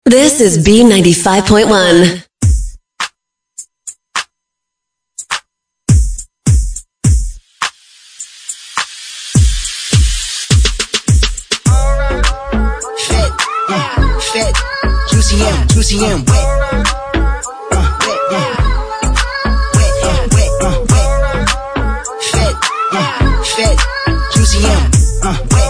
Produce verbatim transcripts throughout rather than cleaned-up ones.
This is B ninety-five point one. Fat, uh, fat, juicy and, juicy and wet. Uh, wet, uh, wet, uh, wet, uh, wet. Fat, uh, fat, juicy and, uh, wet.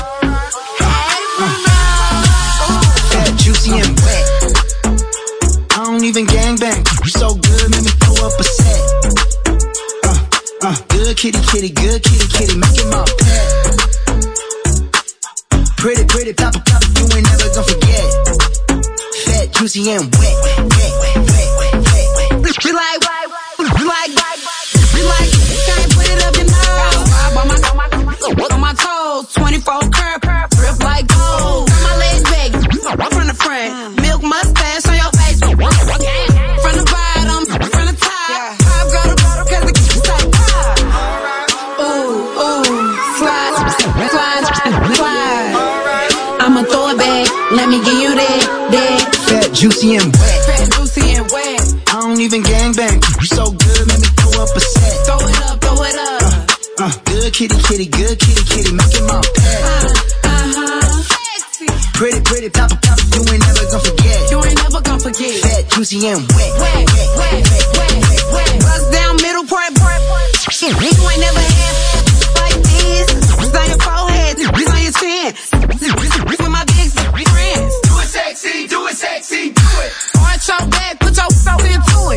Fat, juicy and wet. I don't even gangbang. You so good, make me throw up a set. Uh, uh, good kitty, kitty, good kitty, kitty, make it my pet. Pretty, pretty, pop, pop, you ain't never gonna forget. Fat, juicy, and wet, wet, wet, wet, wet, wet. We like, we like, we like, can't put it up your nose. On my, on my toes, twenty-four curve, grip like gold. Got my legs back, from the front, milk mustache on your face. From the bottom, from the top, pop go to bottom 'cause the kids like pop. Ooh, ooh, slide, slide, slide. I'ma throw it back, let me give you that, that. Fat, juicy, and wet. Fat, juicy, and wet. I don't even gangbang. You so good, make me throw up a set. Throw it up, throw it up. Uh, uh, good kitty, kitty, good kitty, kitty, make it my pet. Uh, uh-huh. Sexy. Pretty, pretty, pop, pop, you ain't never gonna forget. You ain't never gonna forget. Fat, juicy, and wet. Wet, wet, wet, wet, wet. Bust down middle part, part, part. You ain't never had like this. It's on your forehead, it's on your chin. With my big friends. Do it sexy, do it sexy, do it. Arch your back, put your soul into it.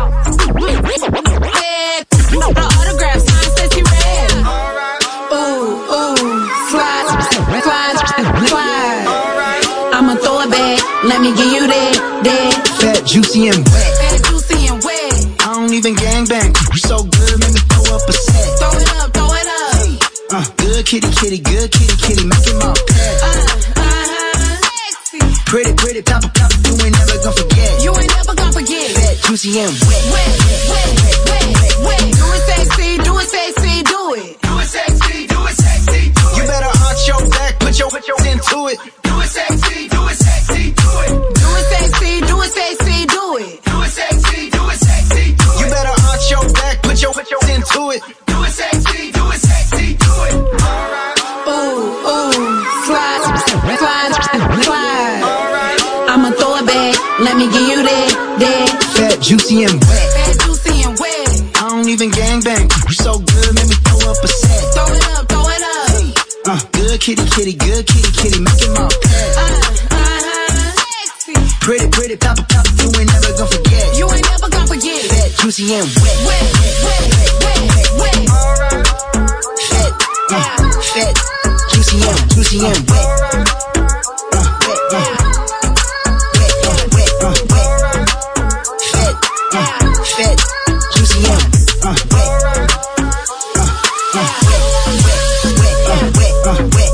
Head, the autograph sign says he read. Ooh, ooh, slide, slide, slide. I'ma throw it back, let me give you that, that. Fat, juicy, and wet. Fat, juicy, and wet. I don't even gangbang. You so good, make me throw up a set. Throw it up, throw it up. Uh, good kitty, kitty, good kitty, kitty, make it my pet. Uh, uh-huh. Sexy. Pretty, pretty, pop, pop, you ain't never gonna forget. You ain't never gonna forget. Fat, juicy, and wet. Wet, wet, wet, wet, wet. Do it sexy, do it sexy, do it. Do it sexy, do it sexy, do it. You better arch your back, put your, put your into it. Do it sexy, do it sexy, do it. Do it sexy, do it sexy, do it. Do it sexy, do it sexy, do it. You better arch your back, put your, put your into it. Do it sexy, do it sexy, do it. Ooh, ooh, slide, slide, slide. I'ma throw it back, let me give you that, that. Fat, juicy, and wet. Fat, juicy, and wet. I don't even gangbang. You so good, make me throw up a set. Throw it up, throw it up. Uh, good kitty, kitty, good kitty, kitty, make it my pet. Uh, uh-huh. Sexy. Pretty, pretty, pop, pop, you ain't never gonna forget. You ain't never gonna forget. Fat, juicy, and wet. Wet, wet, wet, wet, wet. Fat, uh, fat, juicy, and, juicy, and wet. Uh, wet, uh, wet, uh, wet, uh, wet. Fat, uh, fat, juicy, and, uh, wet. Uh, uh, wet, wet, uh, wet, uh, wet.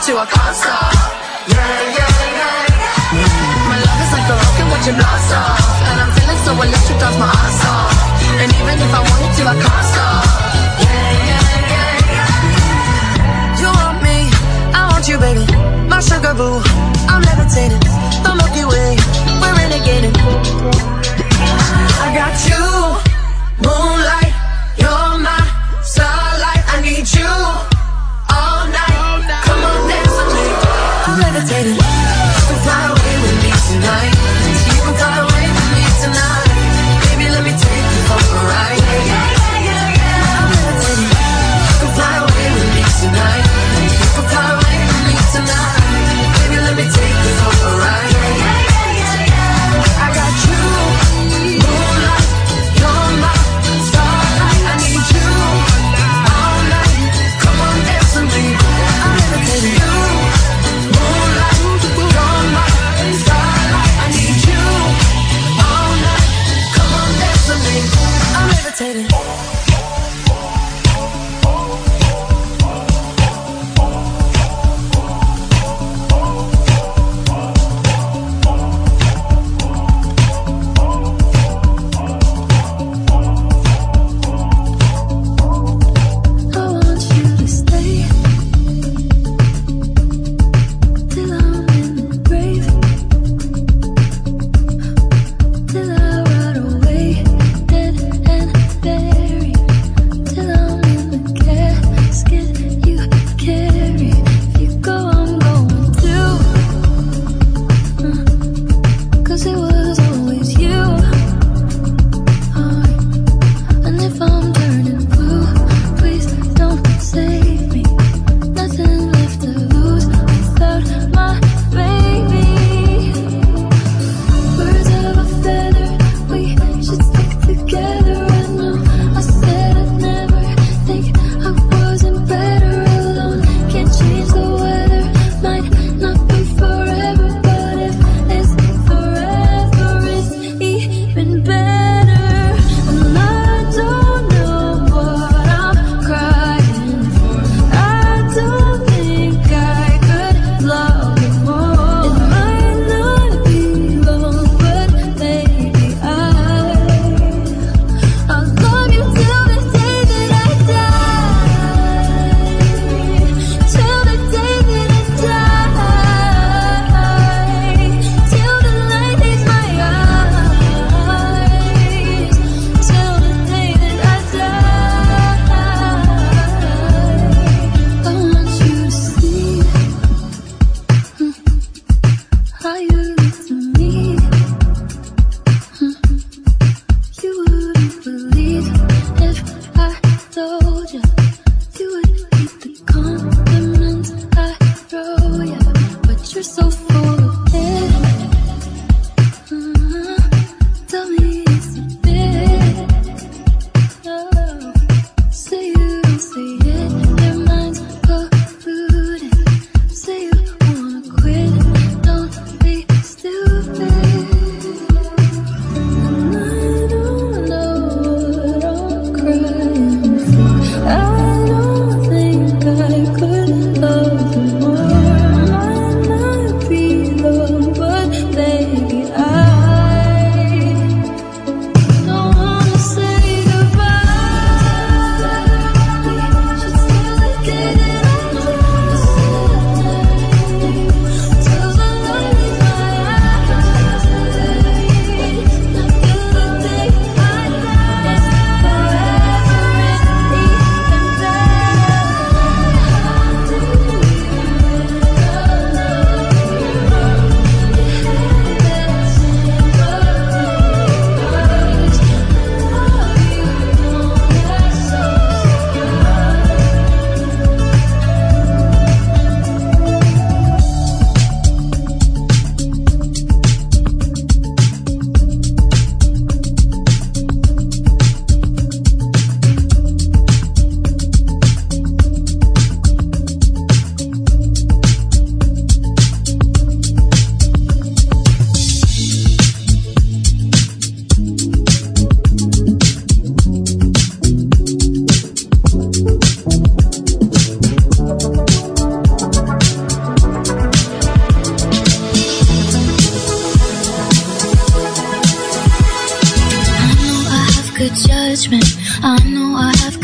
to, I can't stop. Yeah, yeah, yeah. My love is like a rocket watching blast off, and I'm feeling so electric, that's my ass off. And even if I wanted to, I can't stop. Yeah, yeah, yeah, yeah. You want me, I want you, baby. My sugar boo, I'm levitating. The Milky Way, we're renegading. I got you, moonlight, you're my starlight. I need you all night. Come on, dance with me. I'm levitating. You can fly away with me tonight. You can fly away with me tonight. Baby, let me take you for a ride. Yeah, yeah, yeah, yeah. I'm levitating. You can fly away with me tonight. You can fly away with me tonight. Baby, let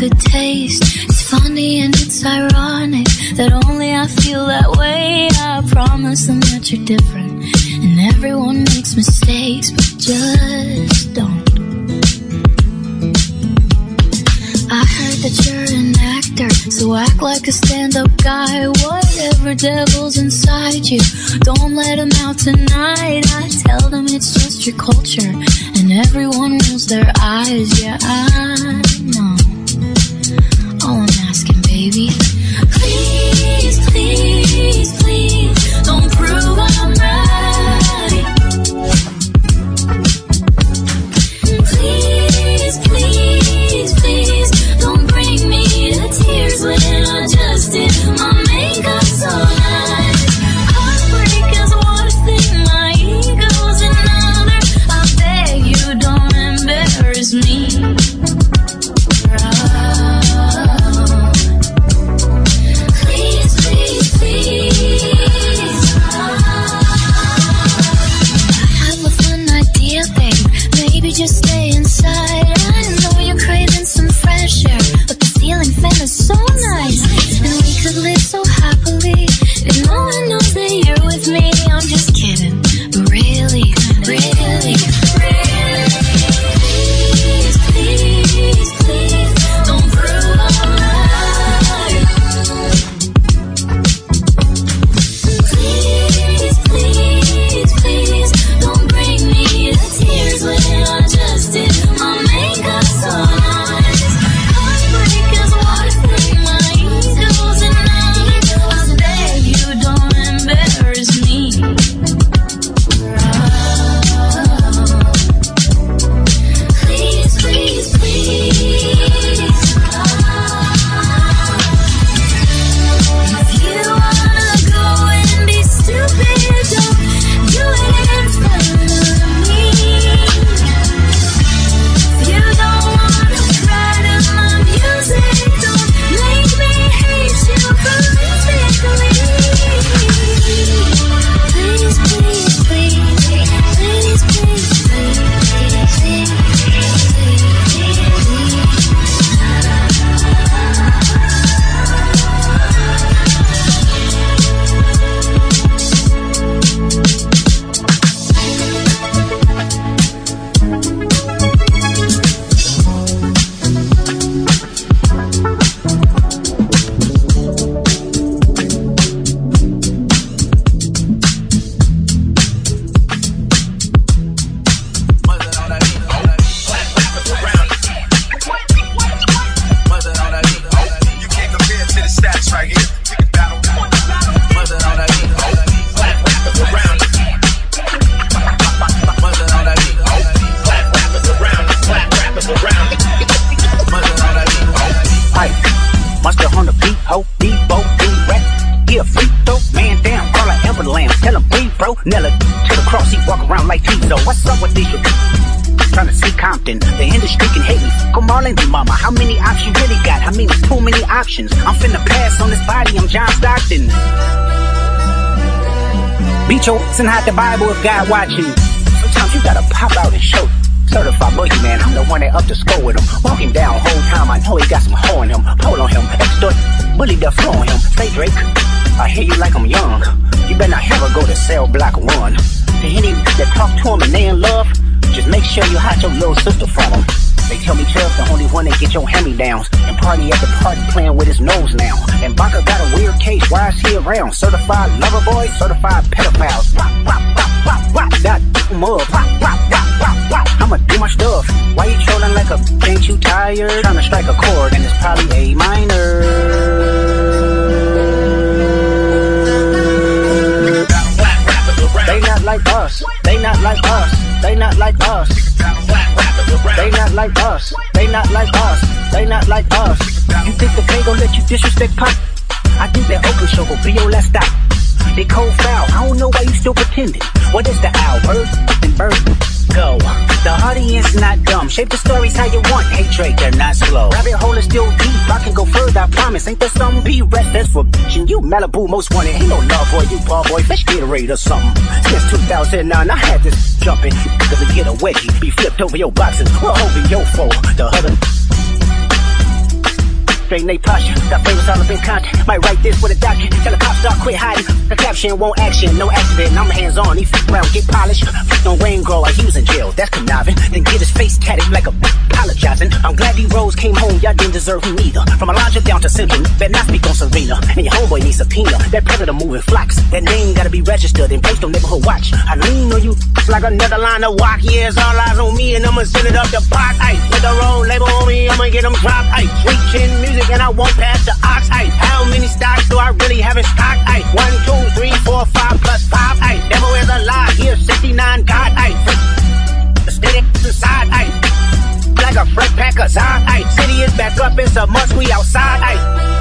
good taste. It's funny and it's ironic that only I feel that way. I promise them that you're different, and everyone makes mistakes, but just don't. I heard that you're an actor, so act like a stand-up guy. Whatever devil's inside you, don't let them out tonight. I tell them it's just your culture, and everyone rolls their eyes. Yeah, I know. All I'm asking, baby, please, please, please, don't prove I'm right. Please, please, please, don't bring me to tears when I just did my makeup so nice. Heartbreak is one thing, my ego's another. I beg you, don't embarrass me. Please, please, please. I have a fun idea, babe. Maybe just stay inside. I know you're craving some fresh air, but the ceiling fan is so nice, and we could live so happily if no one knows that you're with me. I'm just kidding, but really, really, really, please, please, please, don't prove I'm right. Please, please, please, don't bring me to tears when I just did my makeup so nice. Heartbreak is one thing, my ego's another. I beg you, don't embarrass me. Please, please, please. If you wanna go and be stupid, don't do it in front of me. If you don't wanna cry to my music, don't make me hate you horrifically. Please, please, please, please, please, please, please, You can't compare to the stats right here. We can battle. Mother on that beat. Black rappers around you. Mother on that beat. Black rappers around you. Black rappers around you. Mother on that beat. Pipe, monster on the beat, ho, Debo, D-Rex. Yeah, free throw, man down, call an ambulance, tell him breathe, bro. Nella to the cross, he walk around like Tizo. What's up with these? Trying to see Compton, the industry can hate me. Come on in, mama, how many options you really got? I mean, it's too many options. I'm finna pass on this body, I'm John Stockton. Beat your ass and hide the Bible if God watching. Sometimes you gotta pop out and show. Certified boogeyman, I'm the one that up to score with him. Walk him down whole time, I know he got some hoe in him. Pull on him, extort, bully the flow on him. Say Drake, I hear you like I'm young. You better not ever go to cell block one. To any that talk to him and they in love, just make sure you hide your little sister from him. They tell me Chubb's the only one that get your hand-me-downs, and party at the party playing with his nose now. And Baka got a weird case, why is he around? Certified lover boy, certified pedophiles. Rock, rock, rock, rock, rock, that mug. Rock, rock, rock, rock, rock. I'ma do my stuff. Why you trolling like a ain't you tired? Trying to strike a chord and it's probably A minor. They not like us. They not like us. They not like us. They not like us. They not like us. They not like us. You think the K gon' let you disrespect Pop? I think that Oakland show gon' be your last stop. They cold foul. I don't know why you still pretending. What is the owl? Bird and bird. Go. The audience not dumb. Shape the stories how you want. Hey Drake, they're not slow. Rabbit hole is still deep. I can go further, I promise. Ain't there some B-rest that's for bitchin'? You Malibu most wanted. Ain't no love boy, you ball boy. Fetch Gatorade or something. Since two thousand nine, I had this jumping. Cause to get a wedgie, be flipped over your boxes. We're over your foe. The other straighten they posture. Got flavors all up in contact. Might write this with a doctor. Tell the cops start quit hiding. The caption won't action, no accident. I'm hands on. He fuck around, get polished. Fuck on rain grow like he was in jail. That's conniving. Then get his face tatted like a apologizing. I'm glad D Rose came home. Y'all didn't deserve him either. From Elijah down to Central, better not speak on Serena. And your homeboy needs subpoena. That predator moving flocks. That name gotta be registered and placed on neighborhood watch. I lean on you like another line of walk. Yeah, it's all eyes on me and I'ma send it up the pot. Ay, with the road label on me, I'ma get them dropped. Ay, sweet chin music and I won't pass the ox. Ay, how many stocks do I really have in stock? Ay, one, two, three, four, five plus five. Ay, devil is a lie. Here, sixty-nine God. Ay, the steady inside. Ay, like a fresh pack of Zod. Ay, city is back up. It's a must. We outside. Ay.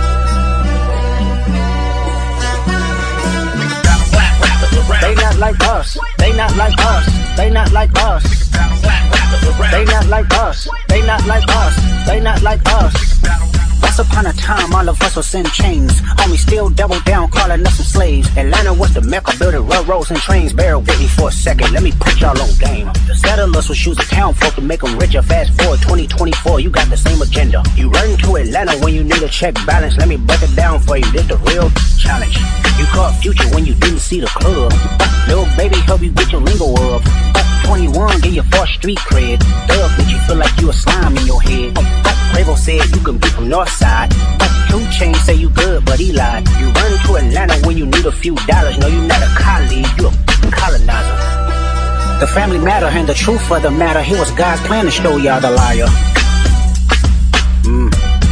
They not like us. They not like us. They not like us. They not like us. They not like us. They not like us. Once upon a time, all of us was in chains. Homie still double down, calling us some slaves. Atlanta was the mecca, building railroads and trains. Bear with me for a second, let me put y'all on game. The settlers was using town folk to make them richer. Fast forward twenty twenty-four, you got the same agenda. You run to Atlanta when you need a check balance. Let me break it down for you, this the real challenge. You caught Future when you didn't see the club. Little baby help you get your lingo up. twenty-one, give you fourth street cred. Thug, bitch, you feel like you a slime in your head. Quavo said you can be from Northside. Two Chainz say you good, but he lied. You run to Atlanta when you need a few dollars. No, you not a colleague, you a colonizer. The family matter and the truth of the matter. Here was God's plan to show y'all the liar. Mm.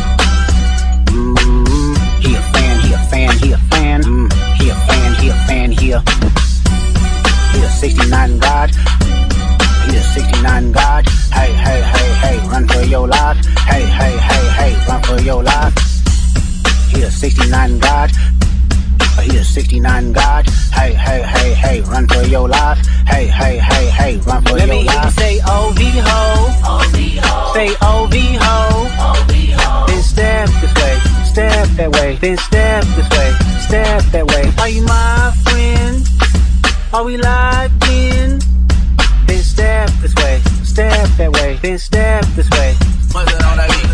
Mm. He a fan, he a fan, he a fan. Mm. He a fan, he a fan, he a. He a sixty-nine God. He a sixty-nine God. Hey, hey, hey, hey, run for your life. Hey, hey, hey, hey, run for your life. He a sixty-nine God. He a sixty-nine God. Hey, hey, hey, hey, run for your life. Hey, hey, hey, hey, run for Let your me life. hear you say O V ho. O V ho. Say O V ho. O V ho. Then step this way, step that way. Then step this way, step that way. Are you my friend? Are we locked in? Then step this way, step that way. Then step this way. Mother on that beat.